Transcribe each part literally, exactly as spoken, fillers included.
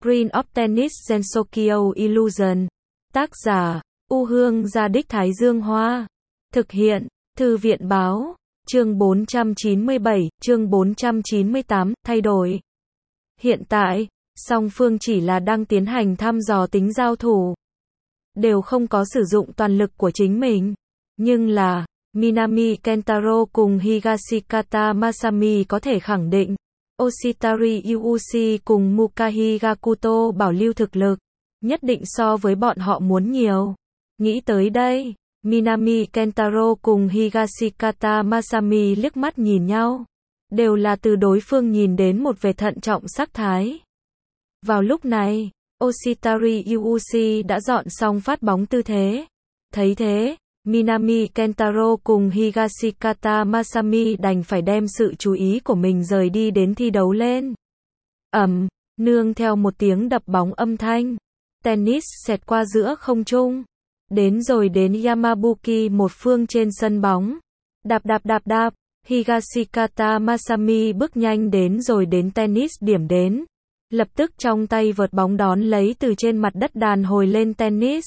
Green of Tennis Gensokyo Illusion. Tác giả, U Hương Gia Đích Thái Dương Hoa. Thực hiện, Thư viện Báo. Chương bốn trăm chín mươi bảy, chương bốn trăm chín mươi tám, thay đổi. Hiện tại, song phương chỉ là đang tiến hành thăm dò tính giao thủ. Đều không có sử dụng toàn lực của chính mình. Nhưng là, Minami Kentaro cùng Higashikata Masami có thể khẳng định, Oshitari Yuuchi cùng Mukahi Gakuto bảo lưu thực lực, nhất định so với bọn họ muốn nhiều. Nghĩ tới đây, Minami Kentaro cùng Higashikata Masami liếc mắt nhìn nhau. Đều là từ đối phương nhìn đến một vẻ thận trọng sắc thái. Vào lúc này, Oshitari Yuuchi đã dọn xong phát bóng tư thế. Thấy thế, Minami Kentaro cùng Higashikata Masami đành phải đem sự chú ý của mình rời đi đến thi đấu lên. Ầm, nương theo một tiếng đập bóng âm thanh, tennis xẹt qua giữa không trung, đến rồi đến Yamabuki một phương trên sân bóng. Đạp đạp đạp đạp, Higashikata Masami bước nhanh đến rồi đến tennis điểm đến. Lập tức trong tay vợt bóng đón lấy từ trên mặt đất đàn hồi lên tennis.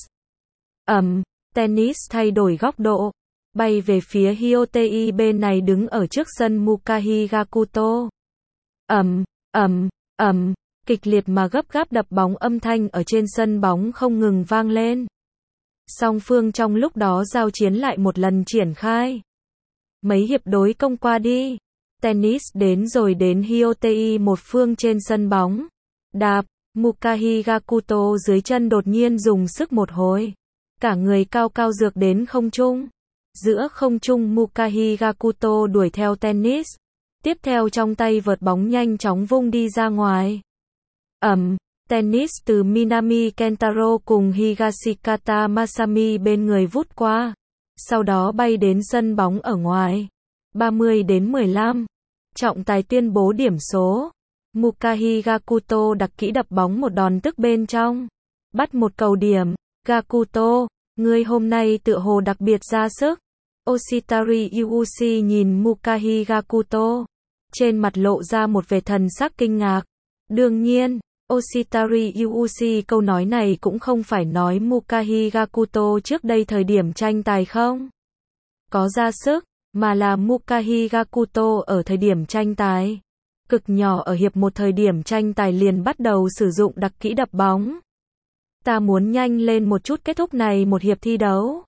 Ầm, tennis thay đổi góc độ, bay về phía Hyotei bên này đứng ở trước sân Mukahi Gakuto. Ầm, ầm, ầm, kịch liệt mà gấp gáp đập bóng âm thanh ở trên sân bóng không ngừng vang lên. Song phương trong lúc đó giao chiến lại một lần triển khai. Mấy hiệp đối công qua đi, tennis đến rồi đến Hyotei một phương trên sân bóng. Đạp, Mukahi Gakuto dưới chân đột nhiên dùng sức một hồi. Cả người cao cao dược đến không trung. Giữa không trung Mukahi Gakuto đuổi theo tennis. Tiếp theo trong tay vợt bóng nhanh chóng vung đi ra ngoài. Ầm, tennis từ Minami Kentaro cùng Higashikata Masami bên người vút qua. Sau đó bay đến sân bóng ở ngoài. ba mươi đến mười lăm. Trọng tài tuyên bố điểm số. Mukahi Gakuto đặc kỹ đập bóng một đòn tức bên trong. Bắt một cầu điểm. Gakuto, ngươi hôm nay tựa hồ đặc biệt ra sức. Oshitari Yuuchi nhìn Mukahi Gakuto. Trên mặt lộ ra một vẻ thần sắc kinh ngạc. Đương nhiên, Oshitari Yuuchi câu nói này cũng không phải nói Mukahi Gakuto trước đây thời điểm tranh tài không có ra sức, mà là Mukahi Gakuto ở thời điểm tranh tài. Cực nhỏ ở hiệp một thời điểm tranh tài liền bắt đầu sử dụng đặc kỹ đập bóng. Ta muốn nhanh lên một chút kết thúc này một hiệp thi đấu.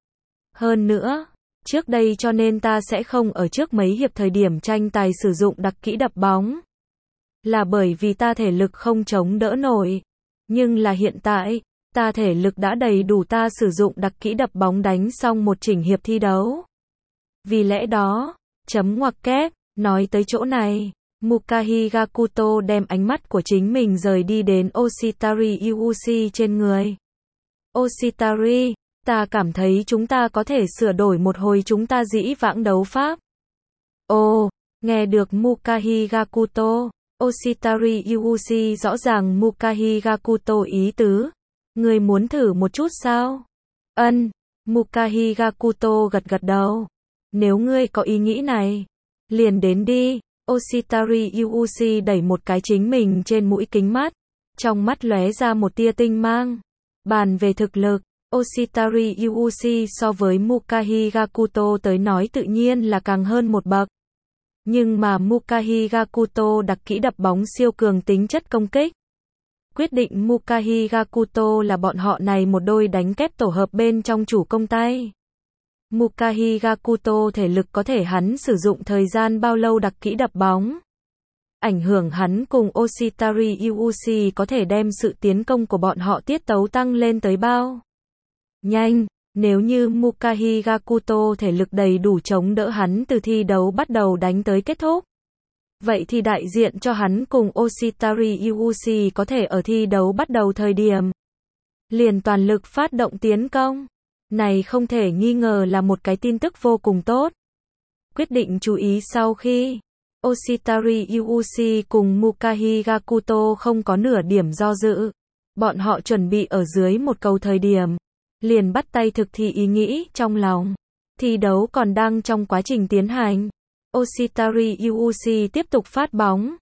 Hơn nữa, trước đây cho nên ta sẽ không ở trước mấy hiệp thời điểm tranh tài sử dụng đặc kỹ đập bóng. Là bởi vì ta thể lực không chống đỡ nổi. Nhưng là hiện tại, ta thể lực đã đầy đủ ta sử dụng đặc kỹ đập bóng đánh xong một chỉnh hiệp thi đấu. Vì lẽ đó, chấm ngoặc kép, nói tới chỗ này, Mukahi Gakuto đem ánh mắt của chính mình rời đi đến Oshitari Yuuchi trên người. Oshitari, ta cảm thấy chúng ta có thể sửa đổi một hồi chúng ta dĩ vãng đấu pháp. Ồ, nghe được Mukahi Gakuto, Oshitari Yuuchi rõ ràng Mukahi Gakuto ý tứ. Ngươi muốn thử một chút sao? Ân, Mukahi Gakuto gật gật đầu. Nếu ngươi có ý nghĩ này, liền đến đi. Oshitari Yuuchi đẩy một cái chính mình trên mũi kính mắt. Trong mắt lóe ra một tia tinh mang. Bàn về thực lực, Oshitari Yuuchi so với Mukahi Gakuto tới nói tự nhiên là càng hơn một bậc. Nhưng mà Mukahi Gakuto đặc kỹ đập bóng siêu cường tính chất công kích. Quyết định Mukahi Gakuto là bọn họ này một đôi đánh kép tổ hợp bên trong chủ công tay. Mukahi Gakuto thể lực có thể hắn sử dụng thời gian bao lâu đặc kỹ đập bóng. Ảnh hưởng hắn cùng Oshitari Yuuchi có thể đem sự tiến công của bọn họ tiết tấu tăng lên tới bao nhanh. Nếu như Mukahi Gakuto thể lực đầy đủ chống đỡ hắn từ thi đấu bắt đầu đánh tới kết thúc. Vậy thì đại diện cho hắn cùng Oshitari Yuuchi có thể ở thi đấu bắt đầu thời điểm liền toàn lực phát động tiến công. Này không thể nghi ngờ là một cái tin tức vô cùng tốt. Quyết định chú ý sau khi Oshitari Yuuchi cùng Mukahi Gakuto không có nửa điểm do dự. Bọn họ chuẩn bị ở dưới một cầu thời điểm liền bắt tay thực thi ý nghĩ trong lòng. Thi đấu còn đang trong quá trình tiến hành. Oshitari Yuuchi tiếp tục phát bóng.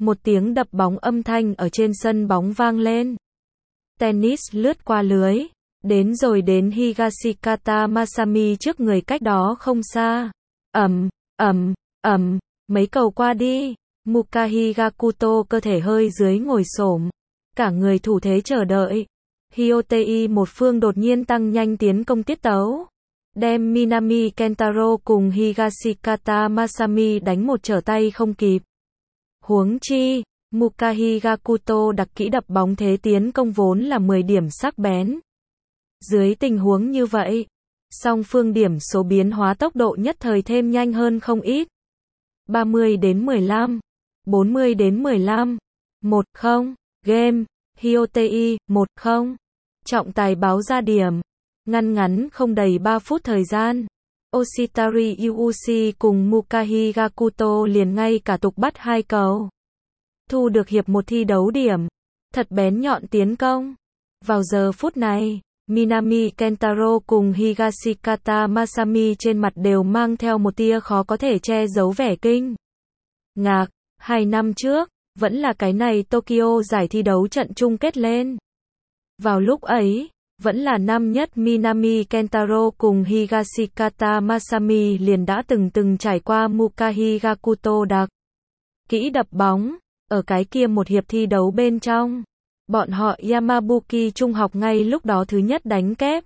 Một tiếng đập bóng âm thanh ở trên sân bóng vang lên. Tennis lướt qua lưới, đến rồi đến Higashikata Masami trước người cách đó không xa. Ầm, ầm, ầm, mấy cầu qua đi. Muka Higakuto cơ thể hơi dưới ngồi xổm, cả người thủ thế chờ đợi. Hyotei một phương đột nhiên tăng nhanh tiến công tiết tấu, đem Minami Kentaro cùng Higashikata Masami đánh một trở tay không kịp. Huống chi, Muka Higakuto đặc kỹ đập bóng thế tiến công vốn là mười điểm sắc bén. Dưới tình huống như vậy, song phương điểm số biến hóa tốc độ nhất thời thêm nhanh hơn không ít. ba mươi đến mười lăm, bốn mươi đến mười lăm, một không, game, Hyotei, một không. Trọng tài báo ra điểm. Ngăn ngắn không đầy ba phút thời gian, Oshitari Yuuchi cùng Muka Higakuto liền ngay cả tục bắt hai cầu. Thu được hiệp một thi đấu điểm. Thật bén nhọn tiến công. Vào giờ phút này, Minami Kentaro cùng Higashikata Masami trên mặt đều mang theo một tia khó có thể che giấu vẻ kinh ngạc. Hai năm trước, vẫn là cái này Tokyo giải thi đấu trận chung kết lên. Vào lúc ấy, vẫn là năm nhất Minami Kentaro cùng Higashikata Masami liền đã từng từng trải qua Muka Higakuto đặc kỹ đập bóng. Ở cái kia một hiệp thi đấu bên trong, bọn họ Yamabuki trung học ngay lúc đó thứ nhất đánh kép.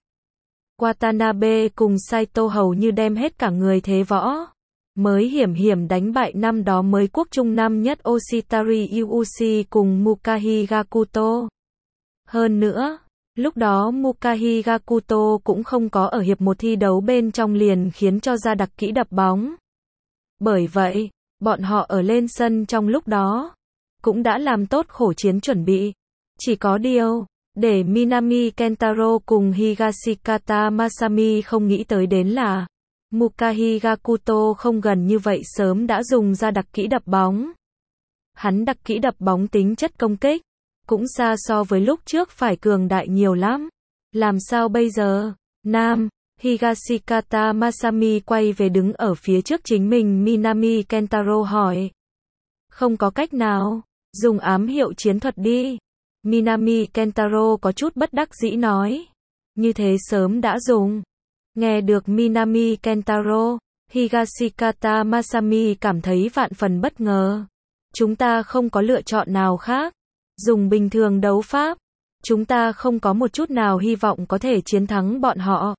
Watanabe cùng Saito hầu như đem hết cả người thế võ, mới hiểm hiểm đánh bại năm đó mới quốc trung năm nhất Oshitari Yuuchi cùng Muka Higakuto. Hơn nữa, lúc đó Muka Higakuto cũng không có ở hiệp một thi đấu bên trong liền khiến cho ra đặc kỹ đập bóng. Bởi vậy, bọn họ ở lên sân trong lúc đó, cũng đã làm tốt khổ chiến chuẩn bị. Chỉ có điều, để Minami Kentaro cùng Higashikata Masami không nghĩ tới đến là, Muka Higakuto không gần như vậy sớm đã dùng ra đặc kỹ đập bóng. Hắn đặc kỹ đập bóng tính chất công kích, cũng xa so với lúc trước phải cường đại nhiều lắm. Làm sao bây giờ? Nam, Higashikata Masami quay về đứng ở phía trước chính mình Minami Kentaro hỏi. Không có cách nào, dùng ám hiệu chiến thuật đi. Minami Kentaro có chút bất đắc dĩ nói. Như thế sớm đã dùng. Nghe được Minami Kentaro, Higashikata Masami cảm thấy vạn phần bất ngờ. Chúng ta không có lựa chọn nào khác. Dùng bình thường đấu pháp, chúng ta không có một chút nào hy vọng có thể chiến thắng bọn họ.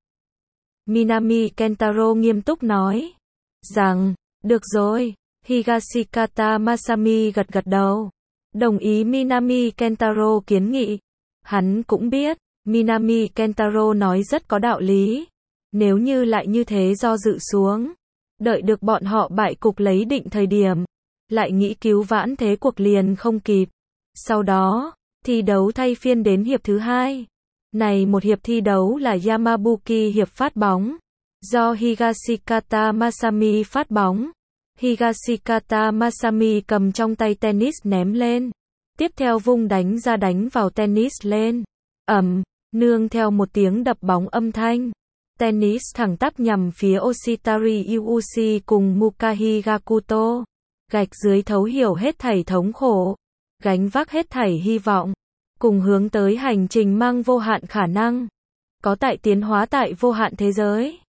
Minami Kentaro nghiêm túc nói. Rằng, được rồi. Higashikata Masami gật gật đầu. Đồng ý Minami Kentaro kiến nghị. Hắn cũng biết, Minami Kentaro nói rất có đạo lý. Nếu như lại như thế do dự xuống, đợi được bọn họ bại cục lấy định thời điểm, lại nghĩ cứu vãn thế cuộc liền không kịp. Sau đó, thi đấu thay phiên đến hiệp thứ hai. Này một hiệp thi đấu là Yamabuki hiệp phát bóng, do Higashikata Masami phát bóng. Higashikata Masami cầm trong tay tennis ném lên. Tiếp theo vung đánh ra đánh vào tennis lên. Ầm, nương theo một tiếng đập bóng âm thanh. Tennis thẳng tắp nhằm phía Oshitari Yuuchi cùng Muka Higakuto. Gạch dưới thấu hiểu hết thảy thống khổ. Gánh vác hết thảy hy vọng. Cùng hướng tới hành trình mang vô hạn khả năng. Có tại tiến hóa tại vô hạn thế giới.